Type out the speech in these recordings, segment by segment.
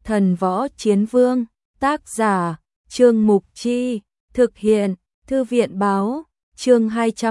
Thần võ chiến vương, tác giả, Trương Mục Chi, thực hiện, Thư viện báo, chương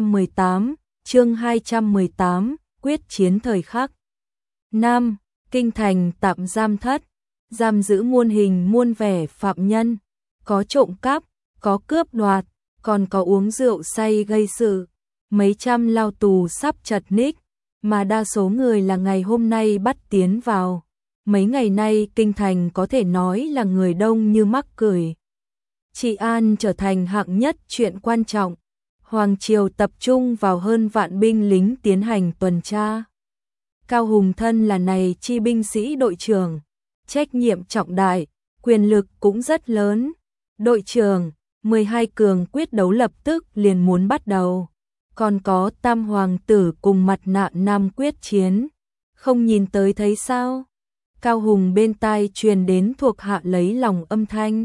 218, quyết chiến thời khắc. 5. Kinh thành tạm giam thất, giam giữ muôn hình muôn vẻ phạm nhân, có trộm cắp, có cướp đoạt, còn có uống rượu say gây sự, mấy trăm lao tù sắp chật ních, mà đa số người là ngày hôm nay bắt tiến vào. Mấy ngày nay kinh thành có thể nói là người đông như mắc cười. Trị an trở thành hạng nhất chuyện quan trọng. Hoàng triều tập trung vào hơn vạn binh lính tiến hành tuần tra. Cao Hùng thân là này chi binh sĩ đội trưởng, trách nhiệm trọng đại, quyền lực cũng rất lớn. Đội trưởng, 12 cường quyết đấu lập tức liền muốn bắt đầu. Còn có Tam Hoàng tử cùng Mặt Nạ Nam quyết chiến. Không nhìn tới thấy sao? Cao Hùng bên tai truyền đến thuộc hạ lấy lòng âm thanh.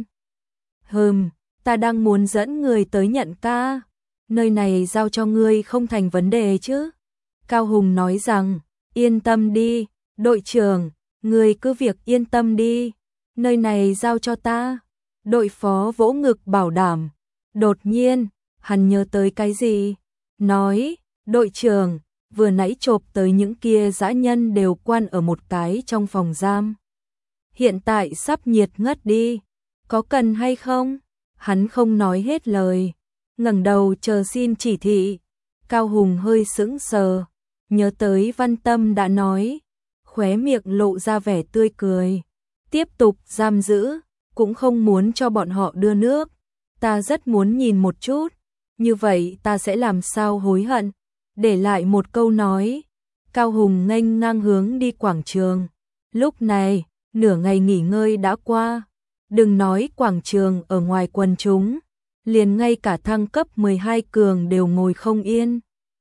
Ta đang muốn dẫn người tới nhận ca. Nơi này giao cho ngươi không thành vấn đề chứ? Cao Hùng nói rằng, yên tâm đi, đội trưởng, ngươi cứ việc yên tâm đi. Nơi này giao cho ta. Đội phó vỗ ngực bảo đảm. Đột nhiên, hắn nhớ tới cái gì? Nói, đội trưởng, vừa nãy chộp tới những kia dã nhân đều quan ở một cái trong phòng giam. Hiện tại sắp nhiệt ngất đi, có cần hay không? Hắn không nói hết lời, ngẩng đầu chờ xin chỉ thị. Cao Hùng hơi sững sờ, nhớ tới Văn Tâm đã nói, khóe miệng lộ ra vẻ tươi cười. Tiếp tục giam giữ, cũng không muốn cho bọn họ đưa nước. Ta rất muốn nhìn một chút, như vậy ta sẽ làm sao hối hận. Để lại một câu nói, Cao Hùng nghênh ngang hướng đi quảng trường. Lúc này, nửa ngày nghỉ ngơi đã qua. Đừng nói quảng trường ở ngoài quần chúng, liền ngay cả thăng cấp 12 cường đều ngồi không yên.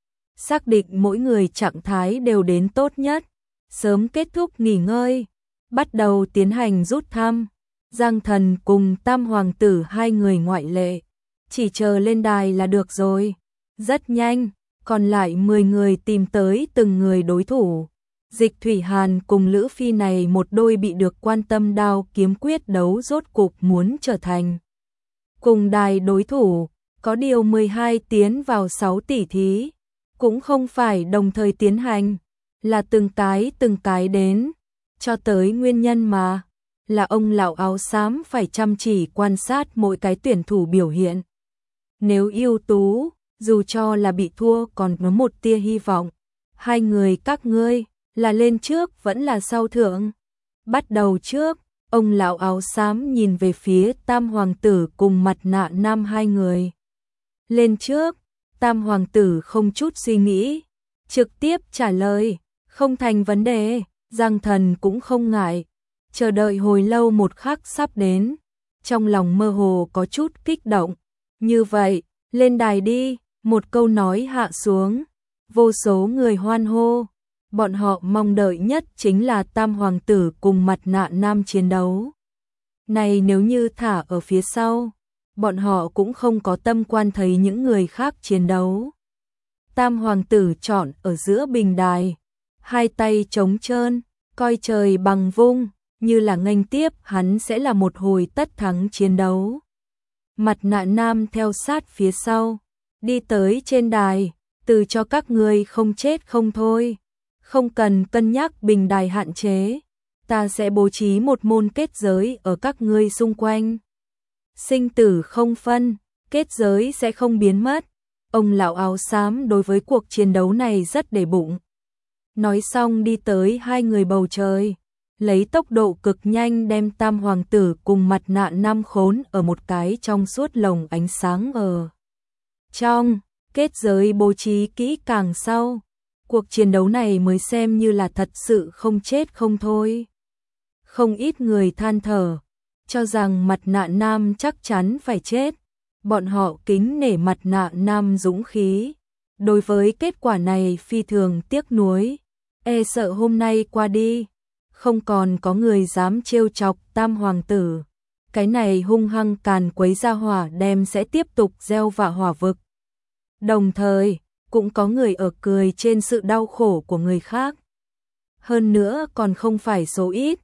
Xác định mỗi người trạng thái đều đến tốt nhất, sớm kết thúc nghỉ ngơi, bắt đầu tiến hành rút thăm. Giang Thần cùng Tam Hoàng tử hai người ngoại lệ, chỉ chờ lên đài là được rồi. Rất nhanh, còn lại 10 người tìm tới từng người đối thủ. Dịch Thủy Hàn cùng Lữ Phi này một đôi bị được quan tâm đao kiếm quyết đấu rốt cục muốn trở thành cùng đài đối thủ. Có điều 12 tiến vào 6 tỷ thí, cũng không phải đồng thời tiến hành, là từng cái đến. Cho tới nguyên nhân mà, là ông lão áo xám phải chăm chỉ quan sát mỗi cái tuyển thủ biểu hiện. Nếu ưu tú, dù cho là bị thua còn có một tia hy vọng. Hai người các ngươi, là lên trước vẫn là sau thượng? Bắt đầu trước, ông lão áo xám nhìn về phía Tam Hoàng tử cùng Mặt Nạ Nam hai người. Lên trước, Tam Hoàng tử không chút suy nghĩ, trực tiếp trả lời, không thành vấn đề. Giang Thần cũng không ngại, chờ đợi hồi lâu một khắc sắp đến, trong lòng mơ hồ có chút kích động. Như vậy, lên đài đi. Một câu nói hạ xuống, vô số người hoan hô. Bọn họ mong đợi nhất chính là Tam Hoàng tử cùng Mặt Nạ Nam chiến đấu. Này nếu như thả ở phía sau, bọn họ cũng không có tâm quan thấy những người khác chiến đấu. Tam Hoàng tử chọn ở giữa bình đài, hai tay trống trơn, coi trời bằng vung, như là nghênh tiếp hắn sẽ là một hồi tất thắng chiến đấu. Mặt Nạ Nam theo sát phía sau, đi tới trên đài, từ cho các ngươi không chết không thôi. Không cần cân nhắc bình đài hạn chế, ta sẽ bố trí một môn kết giới ở các ngươi xung quanh. Sinh tử không phân, kết giới sẽ không biến mất. Ông lão áo xám đối với cuộc chiến đấu này rất để bụng. Nói xong đi tới hai người bầu trời, lấy tốc độ cực nhanh đem Tam Hoàng tử cùng Mặt Nạ Nam khốn ở một cái trong suốt lồng ánh sáng ở trong. Kết giới bố trí kỹ càng sau, cuộc chiến đấu này mới xem như là thật sự không chết không thôi. Không ít người than thở, cho rằng Mặt Nạ Nam chắc chắn phải chết. Bọn họ kính nể Mặt Nạ Nam dũng khí. Đối với kết quả này phi thường tiếc nuối, e sợ hôm nay qua đi, không còn có người dám trêu chọc Tam Hoàng tử. Cái này hung hăng càn quấy ra hỏa đem sẽ tiếp tục gieo vạ hỏa vực. Đồng thời, cũng có người ở cười trên sự đau khổ của người khác. Hơn nữa còn không phải số ít,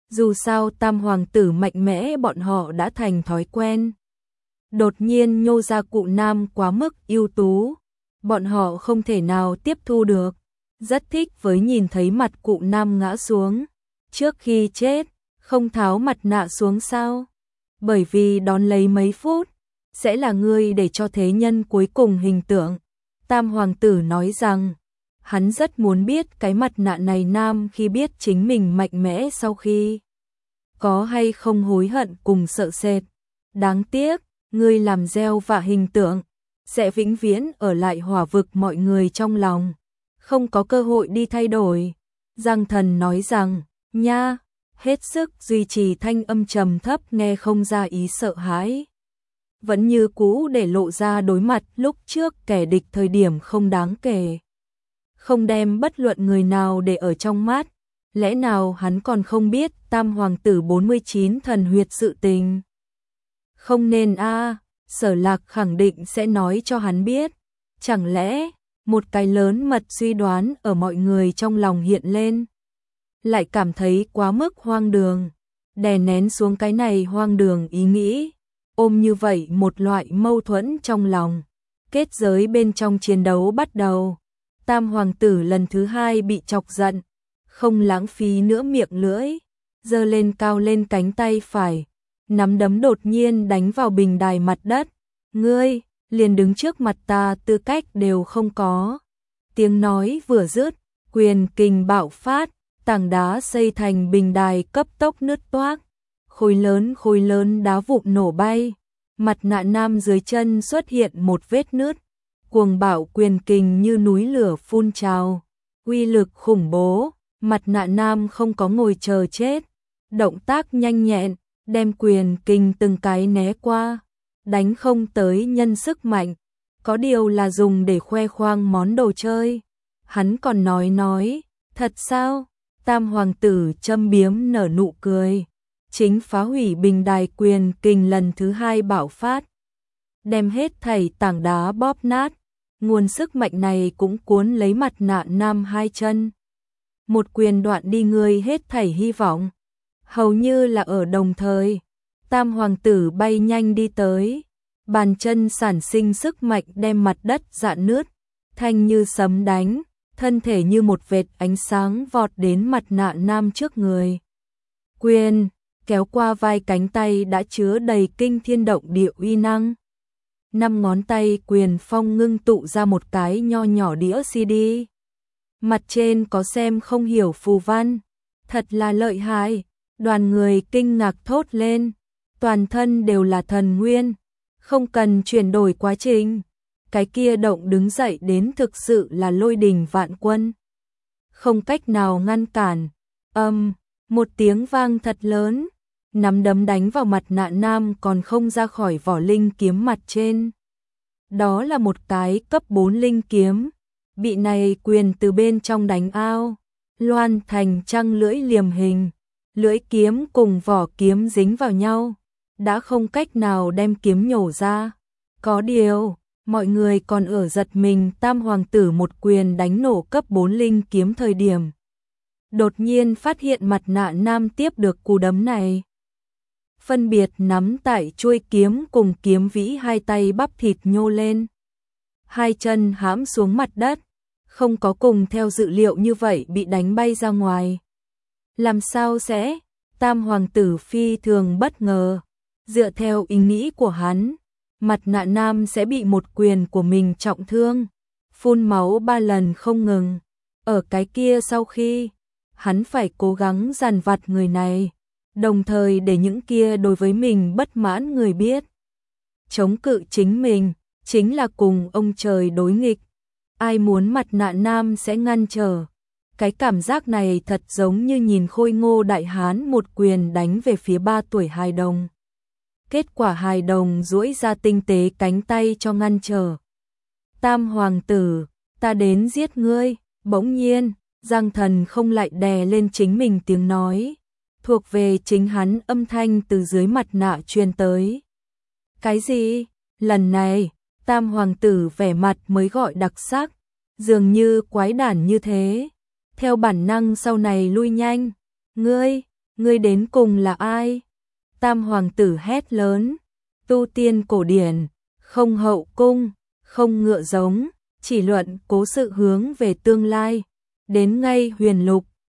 Dù sao tam hoàng tử mạnh mẽ bọn họ đã thành thói quen. Đột nhiên nhô ra cụ nam quá mức ưu tú, bọn họ không thể nào tiếp thu được. Rất thích với nhìn thấy mặt cụ nam ngã xuống. Trước khi chết, không tháo mặt nạ xuống sao? Bởi vì đón lấy mấy phút, sẽ là ngươi để cho thế nhân cuối cùng hình tượng. Tam hoàng tử nói rằng, hắn rất muốn biết cái mặt nạ này nam khi biết chính mình mạnh mẽ sau khi có hay không hối hận cùng sợ sệt. Đáng tiếc, ngươi làm gieo vạ hình tượng, sẽ vĩnh viễn ở lại hỏa vực mọi người trong lòng, không có cơ hội đi thay đổi. Giang Thần nói rằng, nha, hết sức duy trì thanh âm trầm thấp nghe không ra ý sợ hãi. Vẫn như cũ để lộ ra đối mặt lúc trước kẻ địch thời điểm không đáng kể. Không đem bất luận người nào để ở trong mắt, lẽ nào hắn còn không biết tam hoàng tử 49 thần huyệt sự tình? Không nên a, Sở Lạc khẳng định sẽ nói cho hắn biết. Chẳng lẽ, một cái lớn mật suy đoán ở mọi người trong lòng hiện lên. Lại cảm thấy quá mức hoang đường, đè nén xuống cái này hoang đường ý nghĩ, ôm như vậy một loại mâu thuẫn trong lòng. Kết giới bên trong chiến đấu bắt đầu. Tam hoàng tử lần thứ hai bị chọc giận, không lãng phí nữa miệng lưỡi, giơ lên cao lên cánh tay phải, nắm đấm đột nhiên đánh vào bình đài mặt đất. Ngươi, liền đứng trước mặt ta tư cách đều không có. Tiếng nói vừa dứt, quyền kình bạo phát, tảng đá xây thành bình đài cấp tốc nứt toác, khối lớn đá vụn nổ bay, mặt nạ nam dưới chân xuất hiện một vết nứt, cuồng bạo quyền kình như núi lửa phun trào, uy lực khủng bố, mặt nạ nam không có ngồi chờ chết, động tác nhanh nhẹn, đem quyền kình từng cái né qua, đánh không tới nhân sức mạnh, có điều là dùng để khoe khoang món đồ chơi. Hắn còn nói, thật sao? Tam hoàng tử châm biếm nở nụ cười, chính phá hủy bình đài quyền kình lần thứ hai bạo phát, đem hết thảy tảng đá bóp nát, nguồn sức mạnh này cũng cuốn lấy mặt nạ nam hai chân. Một quyền đoạn đi ngươi hết thảy hy vọng. Hầu như là ở đồng thời, tam hoàng tử bay nhanh đi tới, bàn chân sản sinh sức mạnh đem mặt đất rạn nứt, thanh như sấm đánh, thân thể như một vệt ánh sáng vọt đến mặt nạ nam trước người. Quyền, kéo qua vai cánh tay đã chứa đầy kinh thiên động địa uy năng. 5 ngón tay quyền phong ngưng tụ ra một cái nho nhỏ đĩa CD. Mặt trên có xem không hiểu phù văn, thật là lợi hại, đoàn người kinh ngạc thốt lên, toàn thân đều là thần nguyên, không cần chuyển đổi quá trình. Cái kia động đứng dậy đến thực sự là lôi đình vạn quân. Không cách nào ngăn cản. Một tiếng vang thật lớn, nắm đấm đánh vào mặt nạ nam còn không ra khỏi vỏ linh kiếm mặt trên. Đó là một cái cấp 4 linh kiếm, bị này quyền từ bên trong đánh ao, loan thành trăng lưỡi liềm hình, lưỡi kiếm cùng vỏ kiếm dính vào nhau, đã không cách nào đem kiếm nhổ ra. Có điều, mọi người còn ở giật mình tam hoàng tử một quyền đánh nổ cấp 4 linh kiếm thời điểm. Đột nhiên phát hiện mặt nạ nam tiếp được cú đấm này. Phân biệt nắm tại chuôi kiếm cùng kiếm vĩ hai tay bắp thịt nhô lên. Hai chân hãm xuống mặt đất, không có cùng theo dự liệu như vậy bị đánh bay ra ngoài. Làm sao sẽ? Tam hoàng tử phi thường bất ngờ. Dựa theo ý nghĩ của hắn, mặt nạ nam sẽ bị một quyền của mình trọng thương, phun máu 3 lần không ngừng. Ở cái kia sau khi, hắn phải cố gắng dằn vặt người này, đồng thời để những kia đối với mình bất mãn người biết. Chống cự chính mình, chính là cùng ông trời đối nghịch. Ai muốn mặt nạ nam sẽ ngăn trở. Cái cảm giác này thật giống như nhìn khôi ngô đại hán một quyền đánh về phía 3 tuổi hài đồng. Kết quả hài đồng duỗi ra tinh tế cánh tay cho ngăn trở. Tam hoàng tử, ta đến giết ngươi. Bỗng nhiên, Giang Thần không lại đè lên chính mình tiếng nói, thuộc về chính hắn âm thanh từ dưới mặt nạ truyền tới. Cái gì? Lần này, tam hoàng tử vẻ mặt mới gọi đặc sắc, dường như quái đản như thế. Theo bản năng sau này lui nhanh. Ngươi đến cùng là ai? Tam hoàng tử hét lớn, tu tiên cổ điển, không hậu cung, không ngựa giống, chỉ luận cố sự hướng về tương lai, đến ngay huyền lục,